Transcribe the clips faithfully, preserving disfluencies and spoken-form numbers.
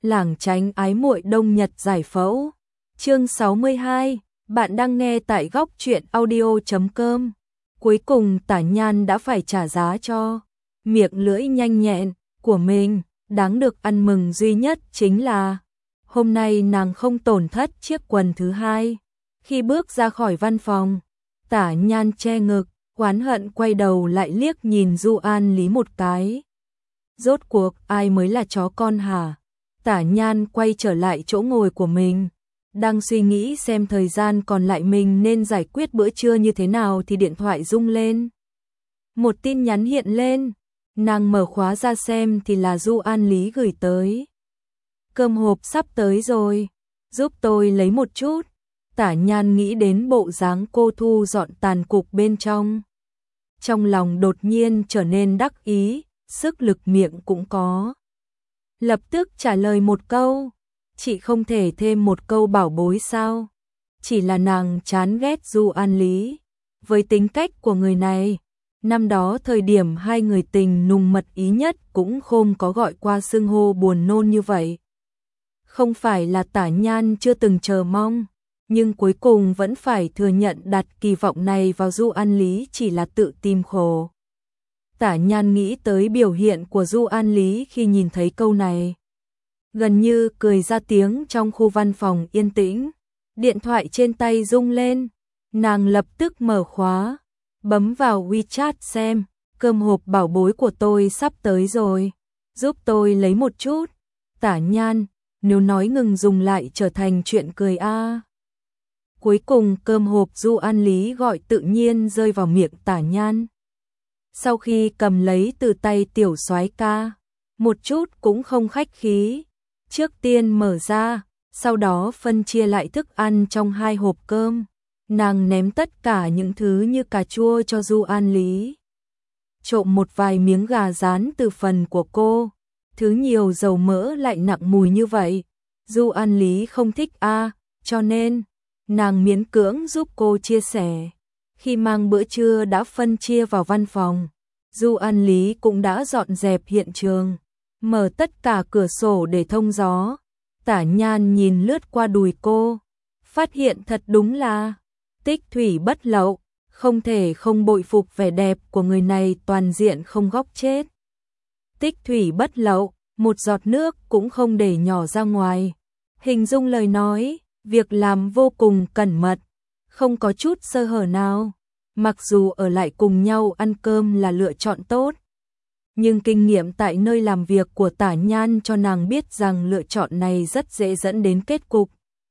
lảng tránh ái muội đông nhật giải phẫu. Chương sáu mươi hai, bạn đang nghe tại góc truyện audio chấm com. Cuối cùng Tả Nhan đã phải trả giá cho miệng lưỡi nhanh nhẹn của mình, đáng được ăn mừng duy nhất chính là hôm nay nàng không tổn thất chiếc quần thứ hai. Khi bước ra khỏi văn phòng, Tả Nhan che ngực, oán hận quay đầu lại liếc nhìn Du An Lý một cái. Rốt cuộc ai mới là chó con hả? Tả Nhan quay trở lại chỗ ngồi của mình, đang suy nghĩ xem thời gian còn lại mình nên giải quyết bữa trưa như thế nào thì điện thoại rung lên. Một tin nhắn hiện lên, nàng mở khóa ra xem thì là Du An Lý gửi tới. Cơm hộp sắp tới rồi, giúp tôi lấy một chút. Tả Nhan nghĩ đến bộ dáng cô thu dọn tàn cục bên trong. Trong lòng đột nhiên trở nên đắc ý, sức lực miệng cũng có. Lập tức trả lời một câu, chị không thể thêm một câu bảo bối sao? Chỉ là nàng chán ghét Du An Lý. Với tính cách của người này, năm đó thời điểm hai người tình nùng mật ý nhất cũng không có gọi qua xưng hô buồn nôn như vậy. Không phải là Tả Nhan chưa từng chờ mong, nhưng cuối cùng vẫn phải thừa nhận đặt kỳ vọng này vào Du An Lý chỉ là tự tìm khổ. Tả Nhan nghĩ tới biểu hiện của Du An Lý khi nhìn thấy câu này. Gần như cười ra tiếng trong khu văn phòng yên tĩnh. Điện thoại trên tay rung lên. Nàng lập tức mở khóa. Bấm vào WeChat xem. Cơm hộp bảo bối của tôi sắp tới rồi. Giúp tôi lấy một chút. Tả Nhan, nếu nói ngừng dùng lại trở thành chuyện cười a. À. Cuối cùng cơm hộp Du An Lý gọi tự nhiên rơi vào miệng Tả Nhan. Sau khi cầm lấy từ tay tiểu soái ca, một chút cũng không khách khí, trước tiên mở ra, sau đó phân chia lại thức ăn trong hai hộp cơm, nàng ném tất cả những thứ như cà chua cho Du An Lý. Trộm một vài miếng gà rán từ phần của cô, thứ nhiều dầu mỡ lại nặng mùi như vậy, Du An Lý không thích a, à, cho nên nàng miễn cưỡng giúp cô chia sẻ. Khi mang bữa trưa đã phân chia vào văn phòng, Du An Lý cũng đã dọn dẹp hiện trường, mở tất cả cửa sổ để thông gió. Tả Nhan nhìn lướt qua đùi cô, phát hiện thật đúng là tích thủy bất lậu, không thể không bội phục vẻ đẹp của người này, toàn diện không góc chết. Tích thủy bất lậu, một giọt nước cũng không để nhỏ ra ngoài. Hình dung lời nói, việc làm vô cùng cẩn mật, không có chút sơ hở nào. Mặc dù ở lại cùng nhau ăn cơm là lựa chọn tốt, nhưng kinh nghiệm tại nơi làm việc của Tả Nhan cho nàng biết rằng lựa chọn này rất dễ dẫn đến kết cục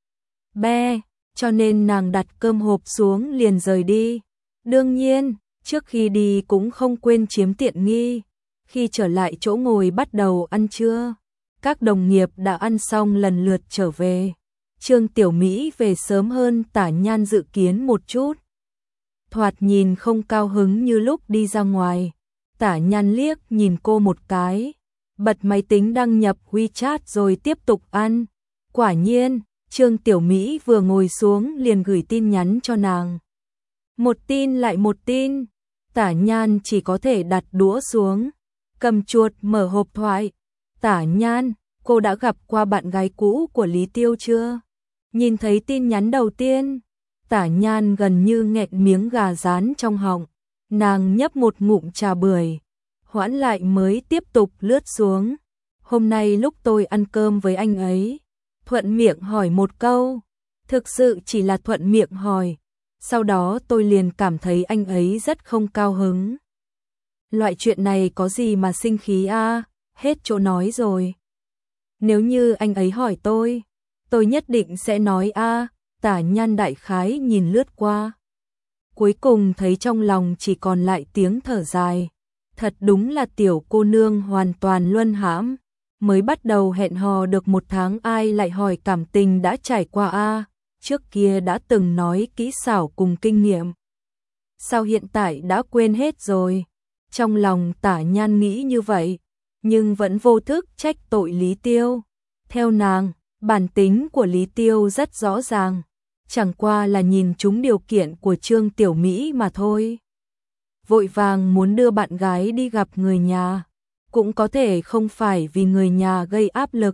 be, cho nên nàng đặt cơm hộp xuống liền rời đi. Đương nhiên, trước khi đi cũng không quên chiếm tiện nghi. Khi trở lại chỗ ngồi bắt đầu ăn trưa, các đồng nghiệp đã ăn xong lần lượt trở về. Trương Tiểu Mỹ về sớm hơn Tả Nhan dự kiến một chút, thoạt nhìn không cao hứng như lúc đi ra ngoài. Tả Nhan liếc nhìn cô một cái, bật máy tính đăng nhập WeChat rồi tiếp tục ăn. Quả nhiên, Trương Tiểu Mỹ vừa ngồi xuống liền gửi tin nhắn cho nàng. Một tin lại một tin, Tả Nhan chỉ có thể đặt đũa xuống, cầm chuột mở hộp thoại. Tả Nhan, cô đã gặp qua bạn gái cũ của Lý Tiêu chưa? Nhìn thấy tin nhắn đầu tiên, Tả Nhan gần như nghẹn miếng gà rán trong họng, nàng nhấp một ngụm trà bưởi, hoãn lại mới tiếp tục lướt xuống. Hôm nay lúc tôi ăn cơm với anh ấy, thuận miệng hỏi một câu, thực sự chỉ là thuận miệng hỏi, sau đó tôi liền cảm thấy anh ấy rất không cao hứng. Loại chuyện này có gì mà sinh khí a, à? Hết chỗ nói rồi. Nếu như anh ấy hỏi tôi, tôi nhất định sẽ nói a. À. Tả Nhan đại khái nhìn lướt qua, cuối cùng thấy trong lòng chỉ còn lại tiếng thở dài. Thật đúng là tiểu cô nương hoàn toàn luân hãm, mới bắt đầu hẹn hò được một tháng ai lại hỏi cảm tình đã trải qua a, à, trước kia đã từng nói kỹ xảo cùng kinh nghiệm, sao hiện tại đã quên hết rồi. Trong lòng Tả Nhan nghĩ như vậy, nhưng vẫn vô thức trách tội Lý Tiêu. Theo nàng, bản tính của Lý Tiêu rất rõ ràng, chẳng qua là nhìn trúng điều kiện của Trương Tiểu Mỹ mà thôi. Vội vàng muốn đưa bạn gái đi gặp người nhà, cũng có thể không phải vì người nhà gây áp lực,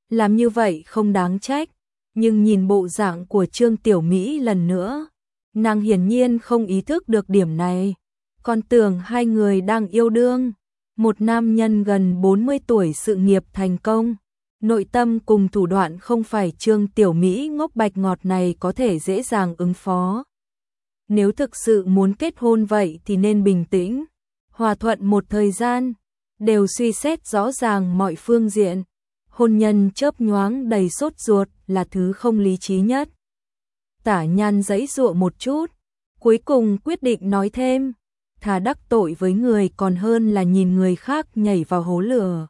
làm như vậy không đáng trách, nhưng nhìn bộ dạng của Trương Tiểu Mỹ lần nữa, nàng hiển nhiên không ý thức được điểm này, còn tưởng hai người đang yêu đương. Một nam nhân gần bốn mươi tuổi sự nghiệp thành công, nội tâm cùng thủ đoạn không phải Trương Tiểu Mỹ ngốc bạch ngọt này có thể dễ dàng ứng phó. Nếu thực sự muốn kết hôn vậy thì nên bình tĩnh, hòa thuận một thời gian, đều suy xét rõ ràng mọi phương diện. Hôn nhân chớp nhoáng đầy sốt ruột là thứ không lý trí nhất. Tả Nhan giãy giụa một chút, cuối cùng quyết định nói thêm, thà đắc tội với người còn hơn là nhìn người khác nhảy vào hố lửa.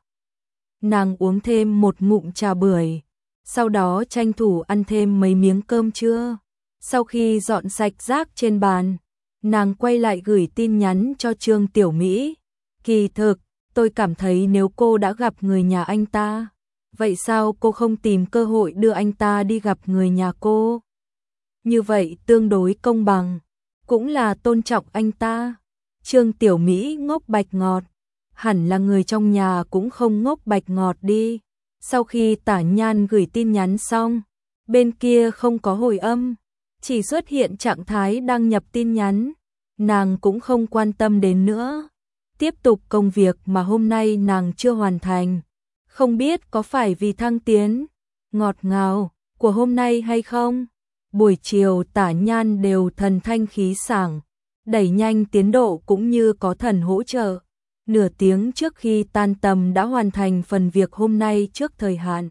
Nàng uống thêm một ngụm trà bưởi, sau đó tranh thủ ăn thêm mấy miếng cơm trưa. Sau khi dọn sạch rác trên bàn, nàng quay lại gửi tin nhắn cho Trương Tiểu Mỹ. Kỳ thực, tôi cảm thấy nếu cô đã gặp người nhà anh ta, vậy sao cô không tìm cơ hội đưa anh ta đi gặp người nhà cô? Như vậy tương đối công bằng, cũng là tôn trọng anh ta. Trương Tiểu Mỹ ngốc bạch ngọt, hẳn là người trong nhà cũng không ngốc bạch ngọt đi. Sau khi Tả Nhan gửi tin nhắn xong, bên kia không có hồi âm, chỉ xuất hiện trạng thái đăng nhập tin nhắn, nàng cũng không quan tâm đến nữa. Tiếp tục công việc mà hôm nay nàng chưa hoàn thành, không biết có phải vì thăng tiến ngọt ngào của hôm nay hay không. Buổi chiều Tả Nhan đều thần thanh khí sảng, đẩy nhanh tiến độ cũng như có thần hỗ trợ. Nửa tiếng trước khi tan tầm đã hoàn thành phần việc hôm nay trước thời hạn.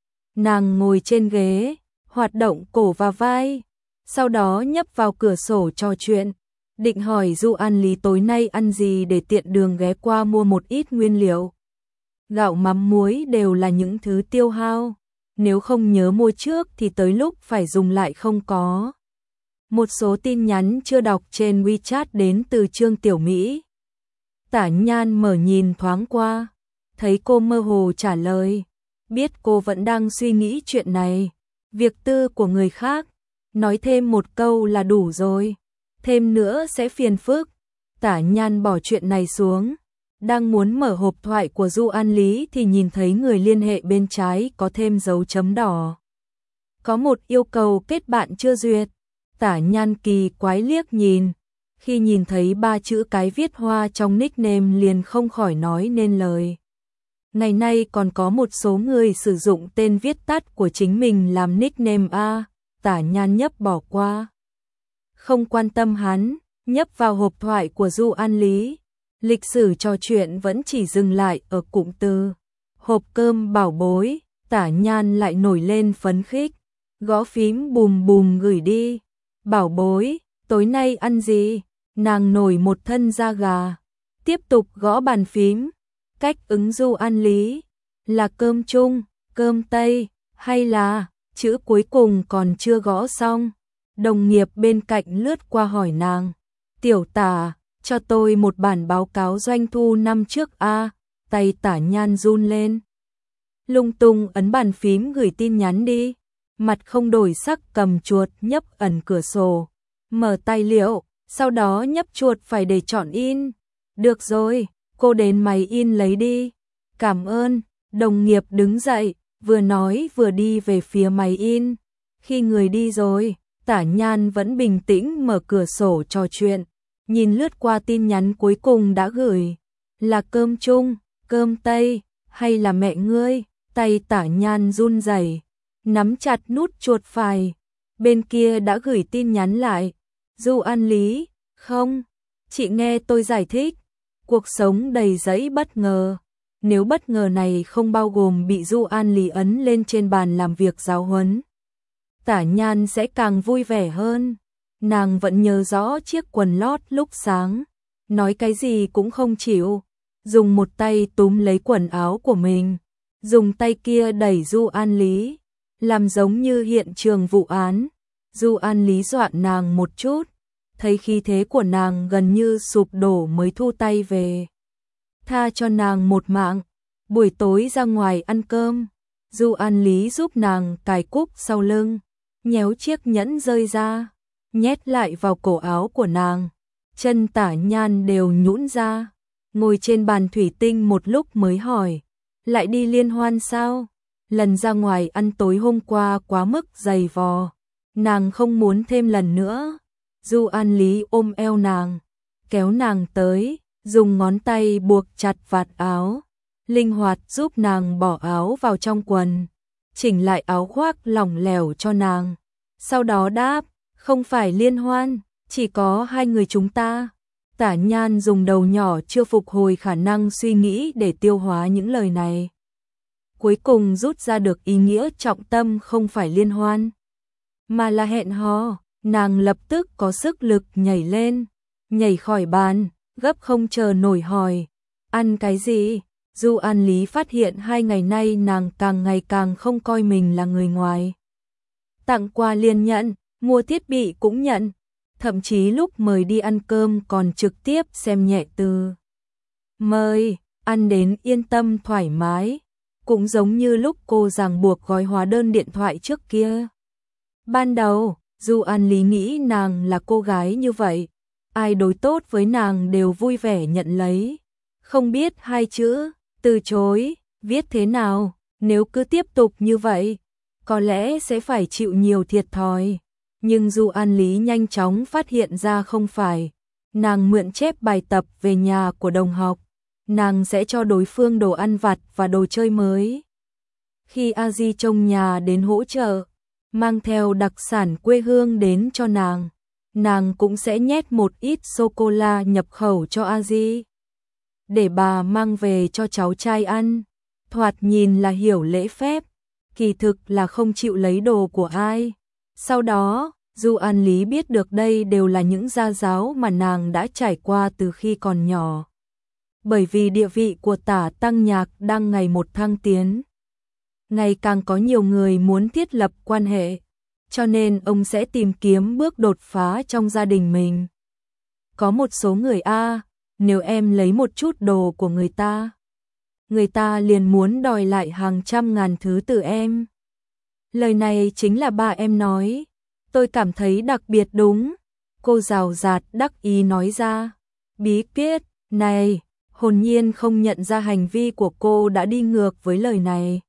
Nàng ngồi trên ghế, hoạt động cổ và vai, sau đó nhấp vào cửa sổ trò chuyện, định hỏi Du An Lý tối nay ăn gì để tiện đường ghé qua mua một ít nguyên liệu. Gạo mắm muối đều là những thứ tiêu hao, nếu không nhớ mua trước thì tới lúc phải dùng lại không có. Một số tin nhắn chưa đọc trên WeChat đến từ Trương Tiểu Mỹ. Tả Nhan mở nhìn thoáng qua, thấy cô mơ hồ trả lời, biết cô vẫn đang suy nghĩ chuyện này, việc tư của người khác, nói thêm một câu là đủ rồi, thêm nữa sẽ phiền phức. Tả Nhan bỏ chuyện này xuống, đang muốn mở hộp thoại của Du An Lý thì nhìn thấy người liên hệ bên trái có thêm dấu chấm đỏ. Có một yêu cầu kết bạn chưa duyệt. Tả Nhan kỳ quái liếc nhìn, khi nhìn thấy ba chữ cái viết hoa trong nickname liền không khỏi nói nên lời. Ngày nay còn có một số người sử dụng tên viết tắt của chính mình làm nickname a. Tả Nhan nhấp bỏ qua, không quan tâm hắn, nhấp vào hộp thoại của Du An Lý. Lịch sử trò chuyện vẫn chỉ dừng lại ở cụm từ hộp cơm bảo bối. Tả Nhan lại nổi lên phấn khích, gõ phím bùm bùm gửi đi. Bảo bối, tối nay ăn gì? Nàng nổi một thân da gà, tiếp tục gõ bàn phím. Cách ứng Du An Lý là cơm Trung, cơm Tây hay là chữ cuối cùng còn chưa gõ xong. Đồng nghiệp bên cạnh lướt qua hỏi nàng, tiểu Tả, cho tôi một bản báo cáo doanh thu năm trước a. Tay Tả Nhan run lên, lung tung ấn bàn phím gửi tin nhắn đi, mặt không đổi sắc cầm chuột nhấp ẩn cửa sổ, mở tài liệu, sau đó nhấp chuột phải để chọn in. Được rồi, cô đến máy in lấy đi. Cảm ơn. Đồng nghiệp đứng dậy, vừa nói vừa đi về phía máy in. Khi người đi rồi, Tả Nhan vẫn bình tĩnh mở cửa sổ trò chuyện, nhìn lướt qua tin nhắn cuối cùng đã gửi, là cơm Trung, cơm Tây hay là mẹ ngươi? Tay Tả Nhan run rẩy, nắm chặt nút chuột phải. Bên kia đã gửi tin nhắn lại, Du An Lý, không, chị nghe tôi giải thích. Cuộc sống đầy dẫy bất ngờ, nếu bất ngờ này không bao gồm bị Du An Lý ấn lên trên bàn làm việc giáo huấn, Tả Nhan sẽ càng vui vẻ hơn. Nàng vẫn nhớ rõ chiếc quần lót lúc sáng, nói cái gì cũng không chịu, dùng một tay túm lấy quần áo của mình, dùng tay kia đẩy Du An Lý, làm giống như hiện trường vụ án. Du An Lý dọa nàng một chút, thấy khí thế của nàng gần như sụp đổ mới thu tay về, tha cho nàng một mạng. Buổi tối ra ngoài ăn cơm, Du An Lý giúp nàng cài cúc sau lưng, nhéo chiếc nhẫn rơi ra, nhét lại vào cổ áo của nàng. Chân Tả Nhan đều nhũn ra, ngồi trên bàn thủy tinh một lúc mới hỏi, lại đi liên hoan sao? lần ra ngoài ăn tối hôm qua quá mức dày vò, nàng không muốn thêm lần nữa. Du An Lý ôm eo nàng, kéo nàng tới, dùng ngón tay buộc chặt vạt áo, linh hoạt giúp nàng bỏ áo vào trong quần, chỉnh lại áo khoác lỏng lẻo cho nàng. Sau đó đáp, không phải liên hoan, chỉ có hai người chúng ta. Tả Nhan dùng đầu nhỏ chưa phục hồi khả năng suy nghĩ để tiêu hóa những lời này. Cuối cùng rút ra được ý nghĩa trọng tâm không phải liên hoan, mà là hẹn hò. Nàng lập tức có sức lực nhảy lên, nhảy khỏi bàn, gấp không chờ nổi hỏi, ăn cái gì? Du An Lý phát hiện hai ngày nay nàng càng ngày càng không coi mình là người ngoài. Tặng quà liền nhận, mua thiết bị cũng nhận, thậm chí lúc mời đi ăn cơm còn trực tiếp xem nhẹ từ. Mời, ăn đến yên tâm thoải mái, cũng giống như lúc cô ràng buộc gói hóa đơn điện thoại trước kia. Ban đầu, Du An Lý nghĩ nàng là cô gái như vậy, ai đối tốt với nàng đều vui vẻ nhận lấy. Không biết hai chữ, từ chối, viết thế nào, nếu cứ tiếp tục như vậy, có lẽ sẽ phải chịu nhiều thiệt thòi. Nhưng Du An Lý nhanh chóng phát hiện ra không phải, nàng mượn chép bài tập về nhà của đồng học, nàng sẽ cho đối phương đồ ăn vặt và đồ chơi mới. Khi A Di trông nhà đến hỗ trợ, mang theo đặc sản quê hương đến cho nàng, nàng cũng sẽ nhét một ít sô-cô-la nhập khẩu cho A Di, để bà mang về cho cháu trai ăn. Thoạt nhìn là hiểu lễ phép, kỳ thực là không chịu lấy đồ của ai. Sau đó, Du An Lý biết được đây đều là những gia giáo mà nàng đã trải qua từ khi còn nhỏ. Bởi vì địa vị của Tả Tăng Nhạc đang ngày một thăng tiến, ngày càng có nhiều người muốn thiết lập quan hệ, cho nên ông sẽ tìm kiếm bước đột phá trong gia đình mình. Có một số người a, nếu em lấy một chút đồ của người ta, người ta liền muốn đòi lại hàng trăm ngàn thứ từ em. Lời này chính là ba em nói, tôi cảm thấy đặc biệt đúng. Cô rào rạt đắc ý nói ra. Bí quyết này, hồn nhiên không nhận ra hành vi của cô đã đi ngược với lời này.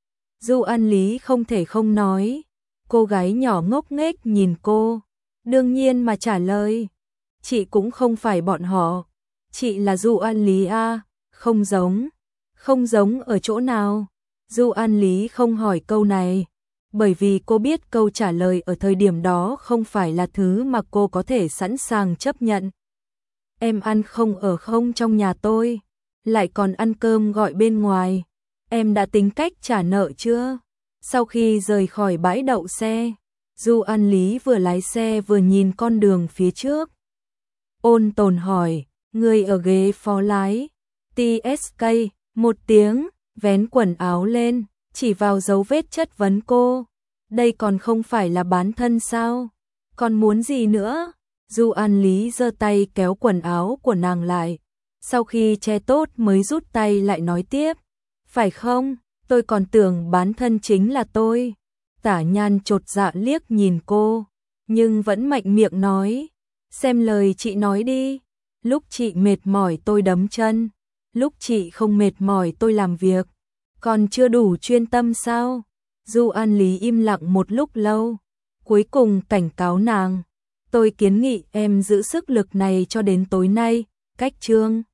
Du An Lý không thể không nói. Cô gái nhỏ ngốc nghếch nhìn cô, đương nhiên mà trả lời. Chị cũng không phải bọn họ, chị là Du An Lý a. Không giống. Không giống ở chỗ nào? Du An Lý không hỏi câu này, bởi vì cô biết câu trả lời ở thời điểm đó không phải là thứ mà cô có thể sẵn sàng chấp nhận. Em ăn không ở không trong nhà tôi, lại còn ăn cơm gọi bên ngoài. Em đã tính cách trả nợ chưa? Sau khi rời khỏi bãi đậu xe, Du An Lý vừa lái xe vừa nhìn con đường phía trước. Ôn tồn hỏi, người ở ghế phó lái, tê ét ca, một tiếng, vén quần áo lên, chỉ vào dấu vết chất vấn cô. Đây còn không phải là bán thân sao? Còn muốn gì nữa? Du An Lý giơ tay kéo quần áo của nàng lại. Sau khi che tốt mới rút tay lại nói tiếp. Phải không? Tôi còn tưởng bán thân chính là tôi. Tả Nhan chột dạ liếc nhìn cô, nhưng vẫn mạnh miệng nói. Xem lời chị nói đi. Lúc chị mệt mỏi tôi đấm chân, lúc chị không mệt mỏi tôi làm việc. Còn chưa đủ chuyên tâm sao? Du An Lý im lặng một lúc lâu, cuối cùng cảnh cáo nàng. Tôi kiến nghị em giữ sức lực này cho đến tối nay, cách chương